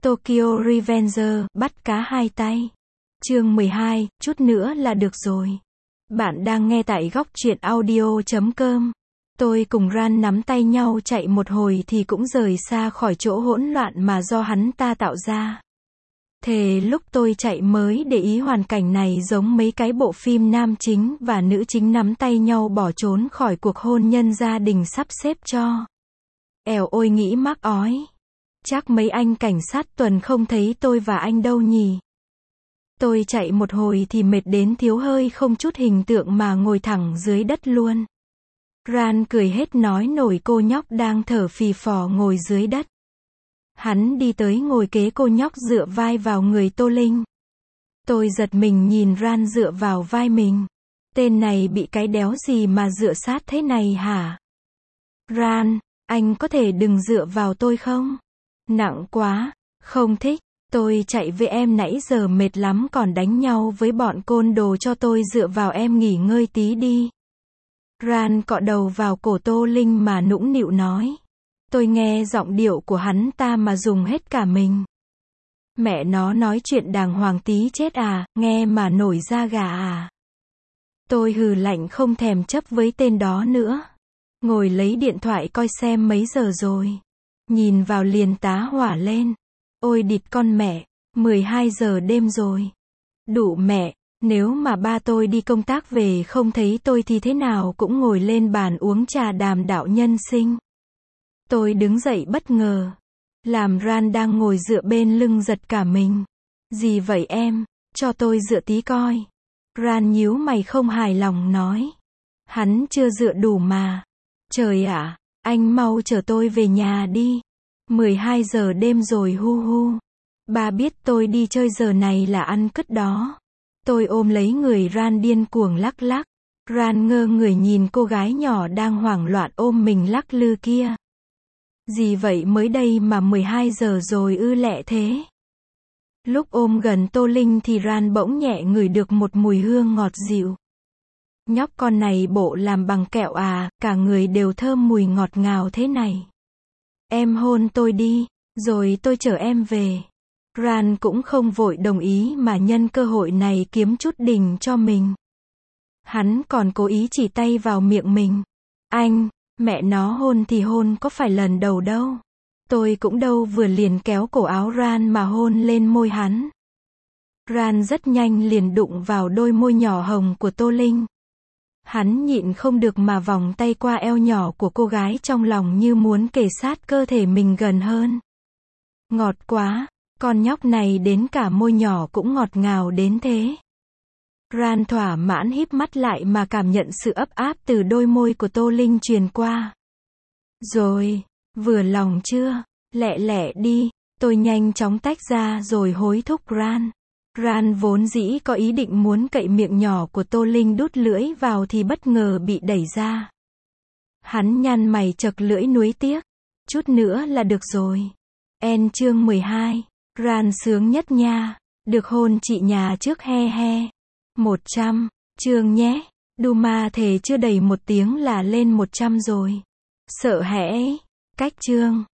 Tokyo Revenger, bắt cá hai tay. Chương 12, chút nữa là được rồi. Bạn đang nghe tại góc truyện audio.com. Tôi cùng Ran nắm tay nhau chạy một hồi thì cũng rời xa khỏi chỗ hỗn loạn mà do hắn ta tạo ra. Thề lúc tôi chạy mới để ý hoàn cảnh này giống mấy cái bộ phim nam chính và nữ chính nắm tay nhau bỏ trốn khỏi cuộc hôn nhân gia đình sắp xếp cho. Ẻo ôi nghĩ mắc ói. Chắc mấy anh cảnh sát tuần không thấy tôi và anh đâu nhỉ. Tôi chạy một hồi thì mệt đến thiếu hơi không chút hình tượng mà ngồi thẳng dưới đất luôn. Ran cười hết nói nổi cô nhóc đang thở phì phò ngồi dưới đất. Hắn đi tới ngồi kế cô nhóc dựa vai vào người Tô Linh. Tôi giật mình nhìn Ran dựa vào vai mình. Tên này bị cái đéo gì mà dựa sát thế này hả? Ran, anh có thể đừng dựa vào tôi không? Nặng quá, không thích. Tôi chạy với em nãy giờ mệt lắm còn đánh nhau với bọn côn đồ cho tôi dựa vào em nghỉ ngơi tí đi. Ran cọ đầu vào cổ Tô Linh mà nũng nịu nói. Tôi nghe giọng điệu của hắn ta mà dùng hết cả mình. Mẹ nó nói chuyện đàng hoàng tí chết à, nghe mà nổi da gà à. Tôi hừ lạnh không thèm chấp với tên đó nữa. Ngồi lấy điện thoại coi xem mấy giờ rồi. Nhìn vào liền tá hỏa lên. Ôi địt con mẹ, 12 giờ đêm rồi. Đủ mẹ, nếu mà ba tôi đi công tác về không thấy tôi thì thế nào cũng ngồi lên bàn uống trà đàm đạo nhân sinh. Tôi đứng dậy bất ngờ. Làm Ran đang ngồi dựa bên lưng giật cả mình. Gì vậy em, cho tôi dựa tí coi. Ran nhíu mày không hài lòng nói. Hắn chưa dựa đủ mà. Trời ạ, anh mau chở tôi về nhà đi. 12 giờ đêm rồi hu hu. Ba biết tôi đi chơi giờ này là ăn cứt đó. Tôi ôm lấy người Ran điên cuồng lắc lắc. Ran ngơ người nhìn cô gái nhỏ đang hoảng loạn ôm mình lắc lư kia. Gì vậy mới đây mà 12 giờ rồi ư lẹ thế. Lúc ôm gần Tô Linh thì Ran bỗng nhẹ ngửi được một mùi hương ngọt dịu. Nhóc con này bộ làm bằng kẹo à, cả người đều thơm mùi ngọt ngào thế này. Em hôn tôi đi, rồi tôi chở em về. Ran cũng không vội đồng ý mà nhân cơ hội này kiếm chút đỉnh cho mình. Hắn còn cố ý chỉ tay vào miệng mình. Anh, mẹ nó hôn thì hôn có phải lần đầu đâu. Tôi cũng đâu vừa liền kéo cổ áo Ran mà hôn lên môi hắn. Ran rất nhanh liền đụng vào đôi môi nhỏ hồng của Tô Linh. Hắn nhịn không được mà vòng tay qua eo nhỏ của cô gái trong lòng như muốn kề sát cơ thể mình gần hơn. Ngọt quá, con nhóc này đến cả môi nhỏ cũng ngọt ngào đến thế. Ran thỏa mãn híp mắt lại mà cảm nhận sự ấp áp từ đôi môi của Tô Linh truyền qua. Rồi, vừa lòng chưa? Lẹ lẹ đi, tôi nhanh chóng tách ra rồi hối thúc Ran. Ran vốn dĩ có ý định muốn cậy miệng nhỏ của Tô Linh đút lưỡi vào thì bất ngờ bị đẩy ra. Hắn nhăn mày chật lưỡi nuối tiếc. Chút nữa là được rồi. Chương 12. Ran sướng nhất nha. Được hôn chị nhà trước he he. 100. Chương nhé. Duma thề chưa đầy một tiếng là lên 100 rồi. Sợ hãi. Cách chương.